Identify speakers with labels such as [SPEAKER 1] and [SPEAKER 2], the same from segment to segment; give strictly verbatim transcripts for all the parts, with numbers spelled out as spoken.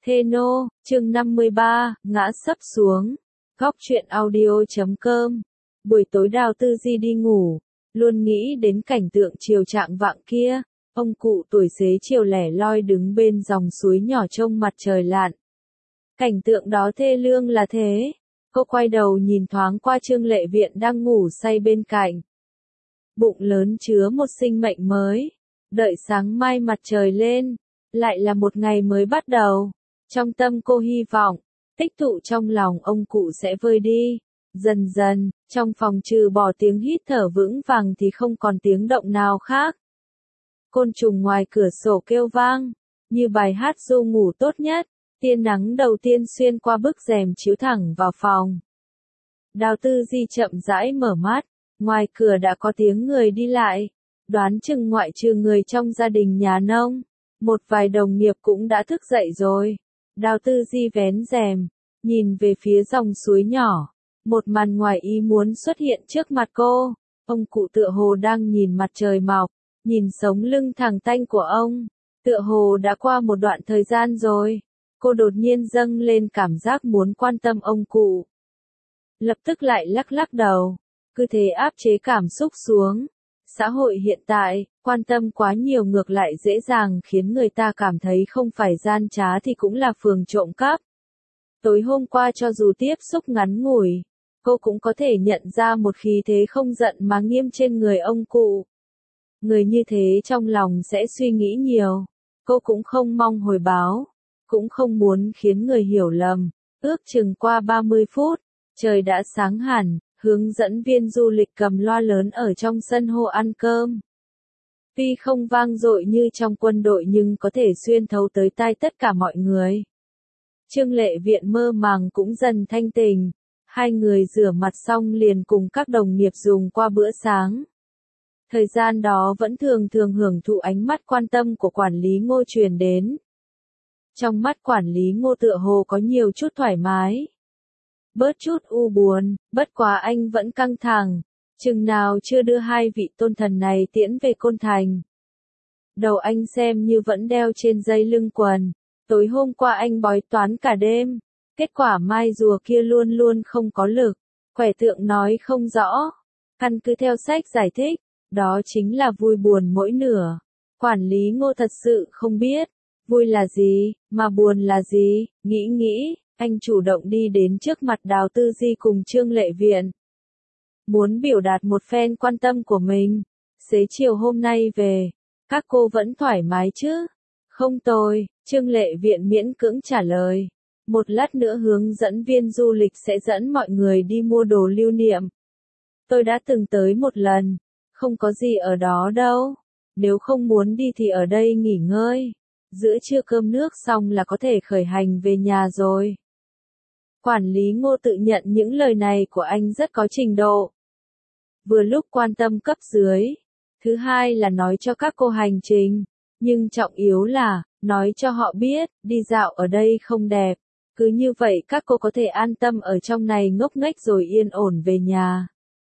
[SPEAKER 1] Thê nô, chương năm mươi ba, ngã sấp xuống. Góc truyện audio chấm com. Buổi tối Đào Tư Di đi ngủ, luôn nghĩ đến cảnh tượng chiều trạng vạng kia, ông cụ tuổi xế chiều lẻ loi đứng bên dòng suối nhỏ trông mặt trời lặn. Cảnh tượng đó thê lương là thế. Cô quay đầu nhìn thoáng qua Trương Lệ Viện đang ngủ say bên cạnh. Bụng lớn chứa một sinh mệnh mới. Đợi sáng mai mặt trời lên, lại là một ngày mới bắt đầu. Trong tâm cô hy vọng, tích tụ trong lòng ông cụ sẽ vơi đi. Dần dần, trong phòng trừ bỏ tiếng hít thở vững vàng thì không còn tiếng động nào khác. Côn trùng ngoài cửa sổ kêu vang, như bài hát ru ngủ tốt nhất. Tia nắng đầu tiên xuyên qua bức rèm chiếu thẳng vào phòng. Đào Tư Di chậm rãi mở mắt, ngoài cửa đã có tiếng người đi lại. Đoán chừng ngoại trừ người trong gia đình nhà nông, một vài đồng nghiệp cũng đã thức dậy rồi. Đào Tư Di vén rèm, nhìn về phía dòng suối nhỏ. Một màn ngoài ý muốn xuất hiện trước mặt cô. Ông cụ tựa hồ đang nhìn mặt trời mọc, nhìn sống lưng thẳng tanh của ông. Tựa hồ đã qua một đoạn thời gian rồi. Cô đột nhiên dâng lên cảm giác muốn quan tâm ông cụ. Lập tức lại lắc lắc đầu, cứ thế áp chế cảm xúc xuống. Xã hội hiện tại, quan tâm quá nhiều ngược lại dễ dàng khiến người ta cảm thấy không phải gian trá thì cũng là phường trộm cắp. Tối hôm qua cho dù tiếp xúc ngắn ngủi, cô cũng có thể nhận ra một khí thế không giận mà nghiêm trên người ông cụ. Người như thế trong lòng sẽ suy nghĩ nhiều. Cô cũng không mong hồi báo, cũng không muốn khiến người hiểu lầm. Ước chừng qua ba mươi phút, trời đã sáng hẳn. Hướng dẫn viên du lịch cầm loa lớn ở trong sân hô ăn cơm. Tuy không vang dội như trong quân đội nhưng có thể xuyên thấu tới tai tất cả mọi người. Trương Lệ Viện mơ màng cũng dần thanh tỉnh. Hai người rửa mặt xong liền cùng các đồng nghiệp dùng qua bữa sáng. Thời gian đó vẫn thường thường hưởng thụ ánh mắt quan tâm của quản lý Ngô truyền đến. Trong mắt quản lý Ngô tựa hồ có nhiều chút thoải mái. Bớt chút u buồn, bất quá anh vẫn căng thẳng, chừng nào chưa đưa hai vị tôn thần này tiễn về Côn Thành. Đầu anh xem như vẫn đeo trên dây lưng quần, tối hôm qua anh bói toán cả đêm, kết quả mai rùa kia luôn luôn không có lực, quẻ tượng nói không rõ, căn cứ theo sách giải thích, đó chính là vui buồn mỗi nửa. Quản lý Ngô thật sự không biết, vui là gì, mà buồn là gì, nghĩ nghĩ. Anh chủ động đi đến trước mặt Đào Tư Di cùng Trương Lệ Viện. Muốn biểu đạt một phen quan tâm của mình. Xế chiều hôm nay về, các cô vẫn thoải mái chứ? Không tồi, Trương Lệ Viện miễn cưỡng trả lời. Một lát nữa hướng dẫn viên du lịch sẽ dẫn mọi người đi mua đồ lưu niệm. Tôi đã từng tới một lần, không có gì ở đó đâu. Nếu không muốn đi thì ở đây nghỉ ngơi. Giữa trưa cơm nước xong là có thể khởi hành về nhà rồi. Quản lý Ngô tự nhận những lời này của anh rất có trình độ. Vừa lúc quan tâm cấp dưới. Thứ hai là nói cho các cô hành trình. Nhưng trọng yếu là, nói cho họ biết, đi dạo ở đây không đẹp. Cứ như vậy các cô có thể an tâm ở trong này ngốc nghếch rồi yên ổn về nhà.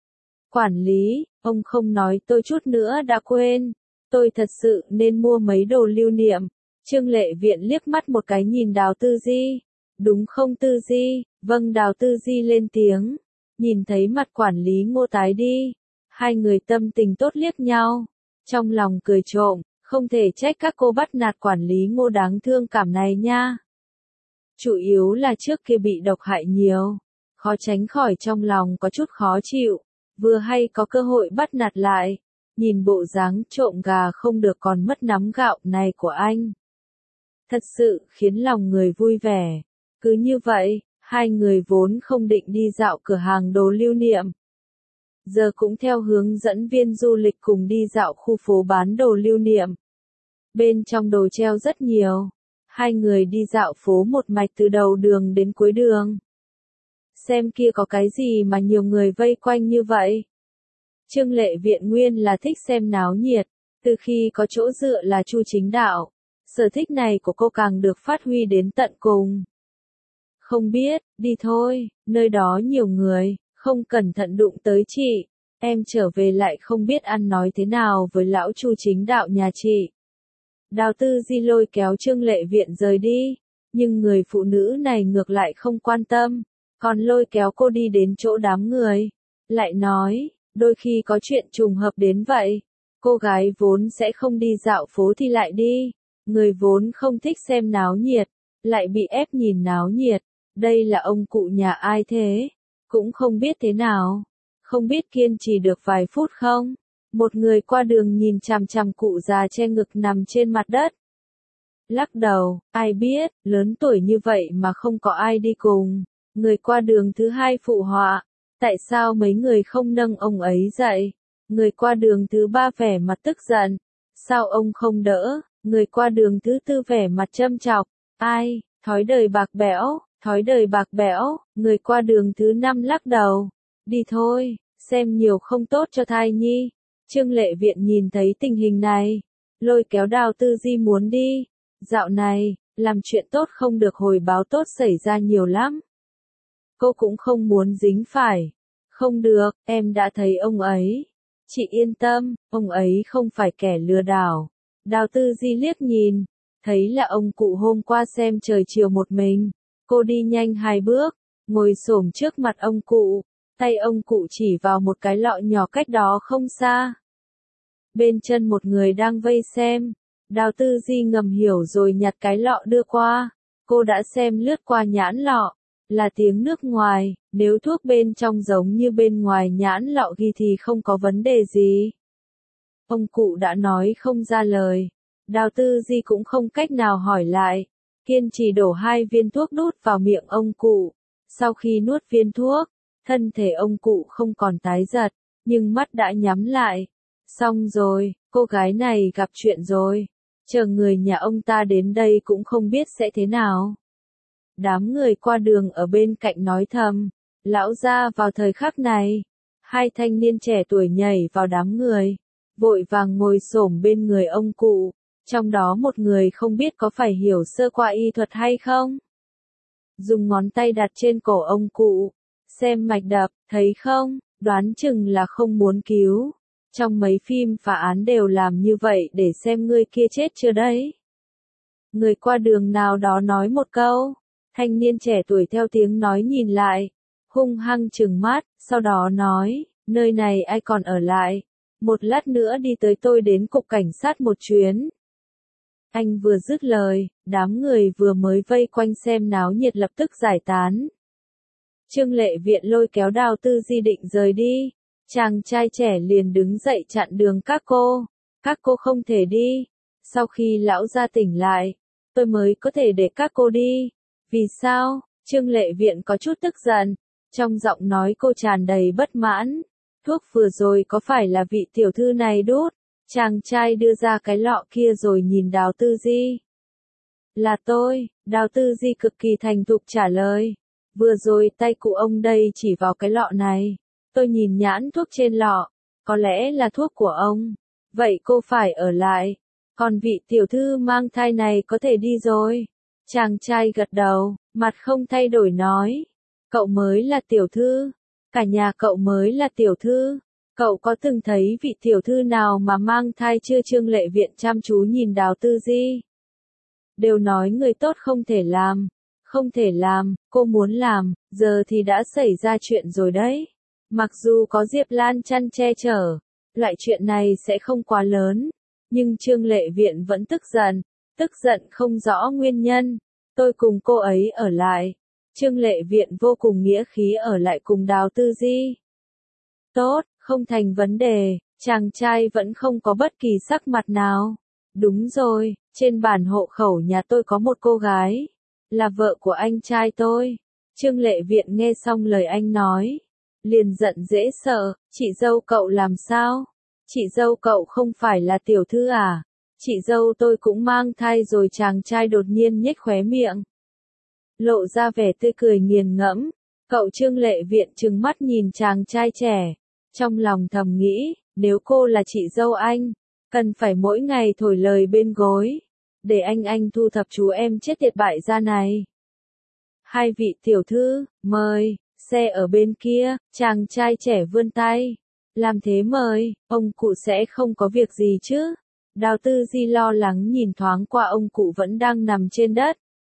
[SPEAKER 1] Quản lý, ông không nói tôi chút nữa đã quên. Tôi thật sự nên mua mấy đồ lưu niệm. Trương Lệ Viện liếc mắt một cái nhìn Đào Tư Di. Đúng không Tư Di? Vâng, Đào Tư Di lên tiếng. Nhìn thấy mặt quản lý Ngô tái đi. Hai người tâm tình tốt liếc nhau. Trong lòng cười trộm, không thể trách các cô bắt nạt quản lý Ngô đáng thương cảm này nha. Chủ yếu là trước kia bị độc hại nhiều. Khó tránh khỏi trong lòng có chút khó chịu. Vừa hay có cơ hội bắt nạt lại. Nhìn bộ dáng trộm gà không được còn mất nắm gạo này của anh. Thật sự khiến lòng người vui vẻ. Cứ như vậy, hai người vốn không định đi dạo cửa hàng đồ lưu niệm. Giờ cũng theo hướng dẫn viên du lịch cùng đi dạo khu phố bán đồ lưu niệm. Bên trong đồ treo rất nhiều. Hai người đi dạo phố một mạch từ đầu đường đến cuối đường. Xem kia có cái gì mà nhiều người vây quanh như vậy. Trương Lệ Viện nguyên là thích xem náo nhiệt. Từ khi có chỗ dựa là Chu Chính Đạo, sở thích này của cô càng được phát huy đến tận cùng. Không biết, đi thôi, nơi đó nhiều người, không cẩn thận đụng tới chị. Em trở về lại không biết ăn nói thế nào với lão Chu Chính Đạo nhà chị. Đào Tư Di lôi kéo Trương Lệ Viện rời đi. nhưng người phụ nữ này ngược lại không quan tâm, còn lôi kéo cô đi đến chỗ đám người. Lại nói, đôi khi có chuyện trùng hợp đến vậy. Cô gái vốn sẽ không đi dạo phố thì lại đi. Người vốn không thích xem náo nhiệt, lại bị ép nhìn náo nhiệt. Đây là ông cụ nhà ai thế? Cũng không biết thế nào. Không biết kiên trì được vài phút không? Một người qua đường nhìn chằm chằm cụ già che ngực nằm trên mặt đất. Lắc đầu, ai biết, lớn tuổi như vậy mà không có ai đi cùng. Người qua đường thứ hai phụ họa, tại sao mấy người không nâng ông ấy dậy? Người qua đường thứ ba vẻ mặt tức giận, sao ông không đỡ? Người qua đường thứ tư vẻ mặt châm chọc, ai, thói đời bạc bẽo, thói đời bạc bẽo. Người qua đường thứ năm lắc đầu, đi thôi, xem nhiều không tốt cho thai nhi. Trương Lệ Viện nhìn thấy tình hình này, lôi kéo Đào Tư Di muốn đi. Dạo này, làm chuyện tốt không được hồi báo tốt xảy ra nhiều lắm. Cô cũng không muốn dính phải. Không được, em đã thấy ông ấy. Chị yên tâm, ông ấy không phải kẻ lừa đảo. Đào Tư Di liếc nhìn, thấy là ông cụ hôm qua xem trời chiều một mình. Cô đi nhanh hai bước, ngồi xổm trước mặt ông cụ. Tay ông cụ chỉ vào một cái lọ nhỏ cách đó không xa. Bên chân một người đang vây xem. Đào Tư Di ngầm hiểu rồi nhặt cái lọ đưa qua. Cô đã xem lướt qua nhãn lọ. Là tiếng nước ngoài, nếu thuốc bên trong giống như bên ngoài nhãn lọ ghi thì không có vấn đề gì. Ông cụ đã nói không ra lời. Đào Tư Di cũng không cách nào hỏi lại. Kiên trì đổ hai viên thuốc đút vào miệng ông cụ. Sau khi nuốt viên thuốc, thân thể ông cụ không còn tái giật, nhưng mắt đã nhắm lại. Xong rồi, cô gái này gặp chuyện rồi. Chờ người nhà ông ta đến đây cũng không biết sẽ thế nào. Đám người qua đường ở bên cạnh nói thầm, lão gia vào thời khắc này. Hai thanh niên trẻ tuổi nhảy vào đám người, vội vàng ngồi xổm bên người ông cụ, trong đó một người không biết có phải hiểu sơ qua y thuật hay không. Dùng ngón tay đặt trên cổ ông cụ, xem mạch đập, thấy không, đoán chừng là không muốn cứu. Trong mấy phim phá án đều làm như vậy để xem người kia chết chưa đấy. Người qua đường nào đó nói một câu, thanh niên trẻ tuổi theo tiếng nói nhìn lại, hung hăng trừng mắt, sau đó nói, nơi này ai còn ở lại, một lát nữa đi tới tôi đến cục cảnh sát một chuyến. Anh vừa dứt lời, đám người vừa mới vây quanh xem náo nhiệt lập tức giải tán. Trương Lệ Viện lôi kéo Đào Tư Di định rời đi. Chàng trai trẻ liền đứng dậy chặn đường các cô. Các cô không thể đi. Sau khi lão gia tỉnh lại, tôi mới có thể để các cô đi. Vì sao? Trương Lệ Viện có chút tức giận. Trong giọng nói cô tràn đầy bất mãn. Thuốc vừa rồi có phải là vị tiểu thư này đút? Chàng trai đưa ra cái lọ kia rồi nhìn Đào Tư Di. Là tôi, Đào Tư Di cực kỳ thành thục trả lời. Vừa rồi tay cụ ông đây chỉ vào cái lọ này. Tôi nhìn nhãn thuốc trên lọ, có lẽ là thuốc của ông. Vậy cô phải ở lại. Còn vị tiểu thư mang thai này có thể đi rồi. Chàng trai gật đầu, mặt không thay đổi nói. Cậu mới là tiểu thư. Cả nhà cậu mới là tiểu thư. Cậu có từng thấy vị tiểu thư nào mà mang thai chưa? Trương Lệ Viện chăm chú nhìn Đào Tư Di. Đều nói người tốt không thể làm. Không thể làm, cô muốn làm, giờ thì đã xảy ra chuyện rồi đấy. Mặc dù có Diệp Lan chăn che chở, loại chuyện này sẽ không quá lớn. Nhưng Trương Lệ Viện vẫn tức giận, tức giận không rõ nguyên nhân. Tôi cùng cô ấy ở lại. Trương Lệ Viện vô cùng nghĩa khí ở lại cùng Đào Tư Di. Tốt, không thành vấn đề, chàng trai vẫn không có bất kỳ sắc mặt nào. Đúng rồi, trên bản hộ khẩu nhà tôi có một cô gái. Là vợ của anh trai tôi. Trương Lệ Viện nghe xong lời anh nói. Liền giận dễ sợ, chị dâu cậu làm sao? Chị dâu cậu không phải là tiểu thư à? Chị dâu tôi cũng mang thai rồi. Chàng trai đột nhiên nhếch khóe miệng. Lộ ra vẻ tươi cười nghiền ngẫm. Cậu Trương Lệ Viện trừng mắt nhìn chàng trai trẻ. Trong lòng thầm nghĩ, nếu cô là chị dâu anh, cần phải mỗi ngày thổi lời bên gối. Để anh anh thu thập chú em chết tiệt bại gia này. Hai vị tiểu thư, mời, xe ở bên kia, chàng trai trẻ vươn tay. Làm thế mời, ông cụ sẽ không có việc gì chứ? Đào Tư Di lo lắng nhìn thoáng qua ông cụ vẫn đang nằm trên đất.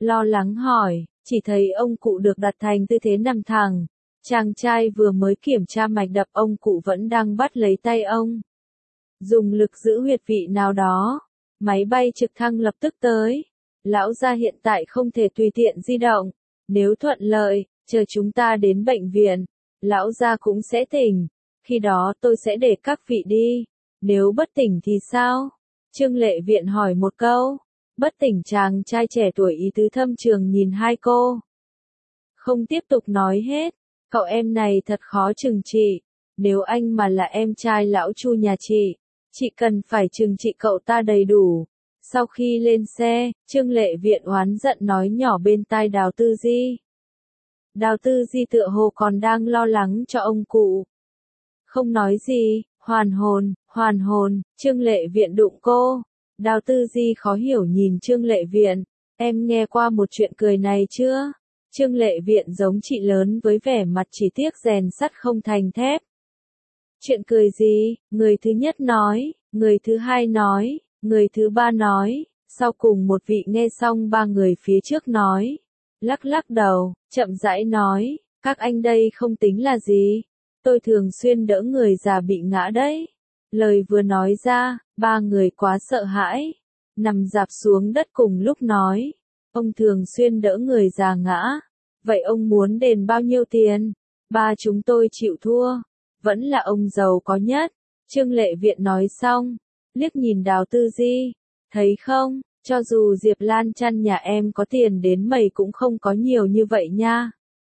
[SPEAKER 1] lo lắng hỏi, chỉ thấy ông cụ được đặt thành tư thế nằm thẳng. Chàng trai vừa mới kiểm tra mạch đập, ông cụ vẫn đang bắt lấy tay ông. Dùng lực giữ huyệt vị nào đó. Máy bay trực thăng lập tức tới. Lão gia hiện tại không thể tùy tiện di động. Nếu thuận lợi, chờ chúng ta đến bệnh viện, lão gia cũng sẽ tỉnh. Khi đó tôi sẽ để các vị đi. Nếu bất tỉnh thì sao? Trương Lệ Viện hỏi một câu. Bất tỉnh, chàng trai trẻ tuổi ý tứ thâm trường nhìn hai cô. Không tiếp tục nói hết. Cậu em này thật khó trừng trị. Nếu anh mà là em trai lão Chu nhà chị, chị cần phải trừng trị cậu ta đầy đủ. Sau khi lên xe, Trương Lệ Viện oán giận nói nhỏ bên tai Đào Tư Di. Đào Tư Di tựa hồ còn đang lo lắng cho ông cụ. Không nói gì, hoàn hồn, hoàn hồn, Trương Lệ Viện đụng cô. Đào Tư Di khó hiểu nhìn Trương Lệ Viện, em nghe qua một chuyện cười này chưa? Trương Lệ Viện giống chị lớn với vẻ mặt chỉ tiếc rèn sắt không thành thép. Chuyện cười gì? Người thứ nhất nói, người thứ hai nói, người thứ ba nói, sau cùng một vị nghe xong ba người phía trước nói. Lắc lắc đầu, chậm rãi nói, các anh đây không tính là gì. Tôi thường xuyên đỡ người già bị ngã đấy. Lời vừa nói ra, ba người quá sợ hãi. Nằm rạp xuống đất cùng lúc nói. Ông thường xuyên đỡ người già ngã. Vậy ông muốn đền bao nhiêu tiền? Ba chúng tôi chịu thua. Vẫn là ông giàu có nhất. Trương Lệ Viện nói xong. Liếc nhìn Đào Tư Di. Thấy không, cho dù Diệp Lan Chăn nhà em có tiền đến mày cũng không có nhiều như vậy nha.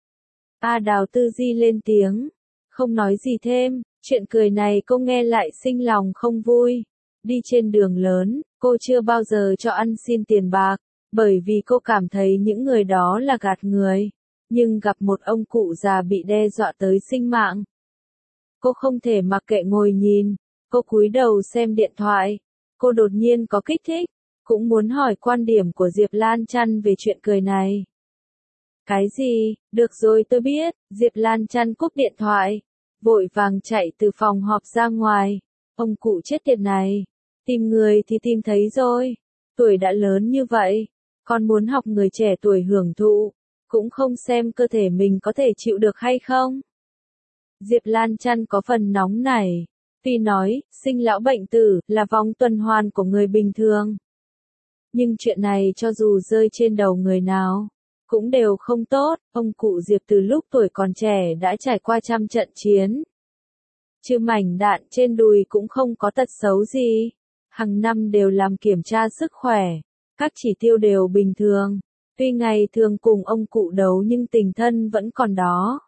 [SPEAKER 1] A Đào Tư Di lên tiếng. Không nói gì thêm. Chuyện cười này cô nghe lại sinh lòng không vui. Đi trên đường lớn, cô chưa bao giờ cho ăn xin tiền bạc, bởi vì cô cảm thấy những người đó là gạt người. Nhưng gặp một ông cụ già bị đe dọa tới sinh mạng. Cô không thể mặc kệ ngồi nhìn, cô cúi đầu xem điện thoại. Cô đột nhiên có kích thích, cũng muốn hỏi quan điểm của Diệp Lan Chăn về chuyện cười này. Cái gì? Được rồi, tôi biết. Diệp Lan Chăn cúp điện thoại, vội vàng chạy từ phòng họp ra ngoài. Ông cụ chết tiệt này, tìm người thì tìm thấy rồi. Tuổi đã lớn như vậy, còn muốn học người trẻ tuổi hưởng thụ, cũng không xem cơ thể mình có thể chịu được hay không. Diệp Lan Chăn có phần nóng nảy. Tuy nói, sinh lão bệnh tử là vòng tuần hoàn của người bình thường. Nhưng chuyện này cho dù rơi trên đầu người nào, cũng đều không tốt. Ông cụ Diệp từ lúc tuổi còn trẻ đã trải qua trăm trận chiến. Chứ mảnh đạn trên đùi cũng không có tật xấu gì. Hàng năm đều làm kiểm tra sức khỏe. Các chỉ tiêu đều bình thường. Tuy ngày thường cùng ông cụ đấu nhưng tình thân vẫn còn đó.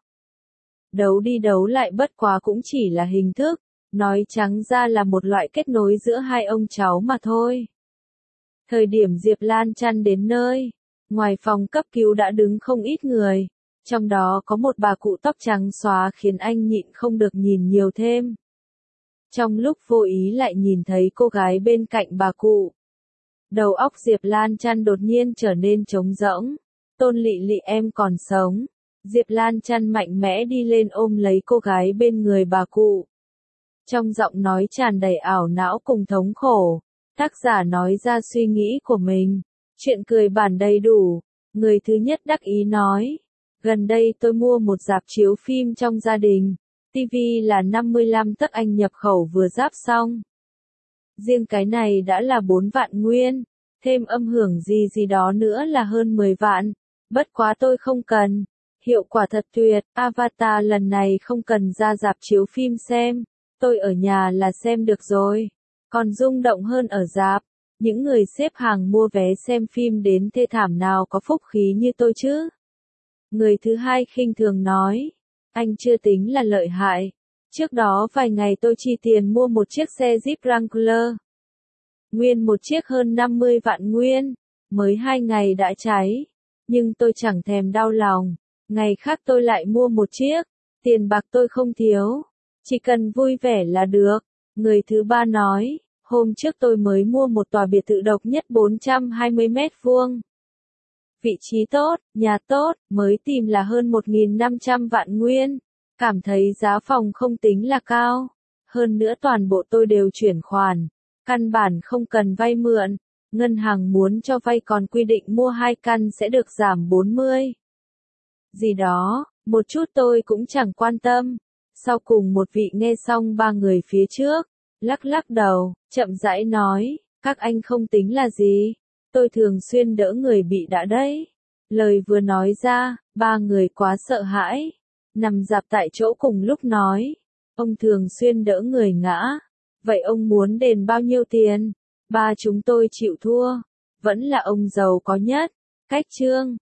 [SPEAKER 1] Đấu đi đấu lại bất quá cũng chỉ là hình thức. Nói trắng ra là một loại kết nối giữa hai ông cháu mà thôi. Thời điểm Diệp Lan Chăn đến nơi, ngoài phòng cấp cứu đã đứng không ít người. Trong đó có một bà cụ tóc trắng xóa khiến anh nhịn không được nhìn nhiều thêm. Trong lúc vô ý lại nhìn thấy cô gái bên cạnh bà cụ. Đầu óc Diệp Lan Chăn đột nhiên trở nên trống rỗng. Tôn Lị Lị em còn sống. Diệp Lan Chăn mạnh mẽ đi lên ôm lấy cô gái bên người bà cụ. Trong giọng nói tràn đầy ảo não cùng thống khổ, tác giả nói ra suy nghĩ của mình. Chuyện cười bản đầy đủ. Người thứ nhất đắc ý nói. Gần đây tôi mua một rạp chiếu phim trong gia đình. ti vi là năm mươi lăm tấc anh nhập khẩu vừa ráp xong. Riêng cái này đã là bốn vạn nguyên. Thêm âm hưởng gì gì đó nữa là hơn mười vạn. Bất quá tôi không cần. Hiệu quả thật tuyệt. Avatar lần này không cần ra rạp chiếu phim xem. Tôi ở nhà là xem được rồi. Còn rung động hơn ở rạp. Những người xếp hàng mua vé xem phim đến thê thảm nào có phúc khí như tôi chứ. Người thứ hai khinh thường nói. Anh chưa tính là lợi hại. Trước đó vài ngày tôi chi tiền mua một chiếc xe Jeep Wrangler. Nguyên một chiếc hơn năm mươi vạn nguyên. Mới hai ngày đã cháy. Nhưng tôi chẳng thèm đau lòng. Ngày khác tôi lại mua một chiếc. Tiền bạc tôi không thiếu. Chỉ cần vui vẻ là được. Người thứ ba nói. Hôm trước tôi mới mua một tòa biệt thự độc nhất bốn trăm hai mươi mét vuông. Vị trí tốt, nhà tốt, mới tìm là hơn một nghìn năm trăm vạn nguyên. Cảm thấy giá phòng không tính là cao. Hơn nữa toàn bộ tôi đều chuyển khoản. Căn bản không cần vay mượn. ngân hàng muốn cho vay còn quy định mua hai căn sẽ được giảm bốn mươi. Gì đó, một chút tôi cũng chẳng quan tâm. Sau cùng một vị nghe xong ba người phía trước, lắc lắc đầu, chậm rãi nói, các anh không tính là gì, tôi thường xuyên đỡ người bị đả đấy. Lời vừa nói ra, ba người quá sợ hãi, nằm rạp tại chỗ cùng lúc nói, ông thường xuyên đỡ người ngã, vậy ông muốn đền bao nhiêu tiền? Ba chúng tôi chịu thua, vẫn là ông giàu có nhất. Cách chương